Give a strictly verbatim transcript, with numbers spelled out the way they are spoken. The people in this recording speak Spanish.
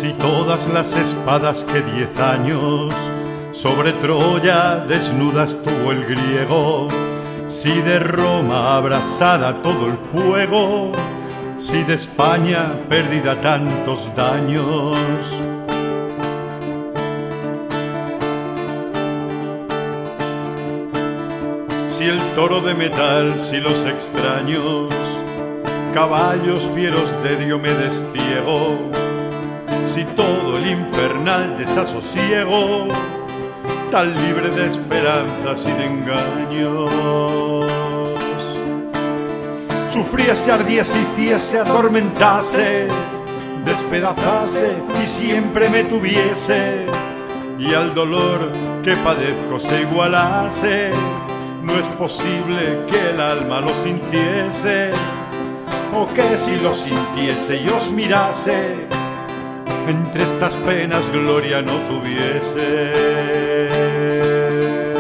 Si todas las espadas que diez años sobre Troya desnudas tuvo el griego, si de Roma abrasada todo el fuego, si de España perdida tantos daños. Si el toro de metal, si los extraños caballos fieros de Diomedes ciego, si todo el infernal desasosiego, tan libre de esperanzas y de engaños, sufriese, ardiese, hiciese, atormentase, despedazase y siempre me tuviese, y al dolor que padezco se igualase, no es posible que el alma lo sintiese, o que si lo sintiese y os mirase, entre estas penas gloria no tuviese.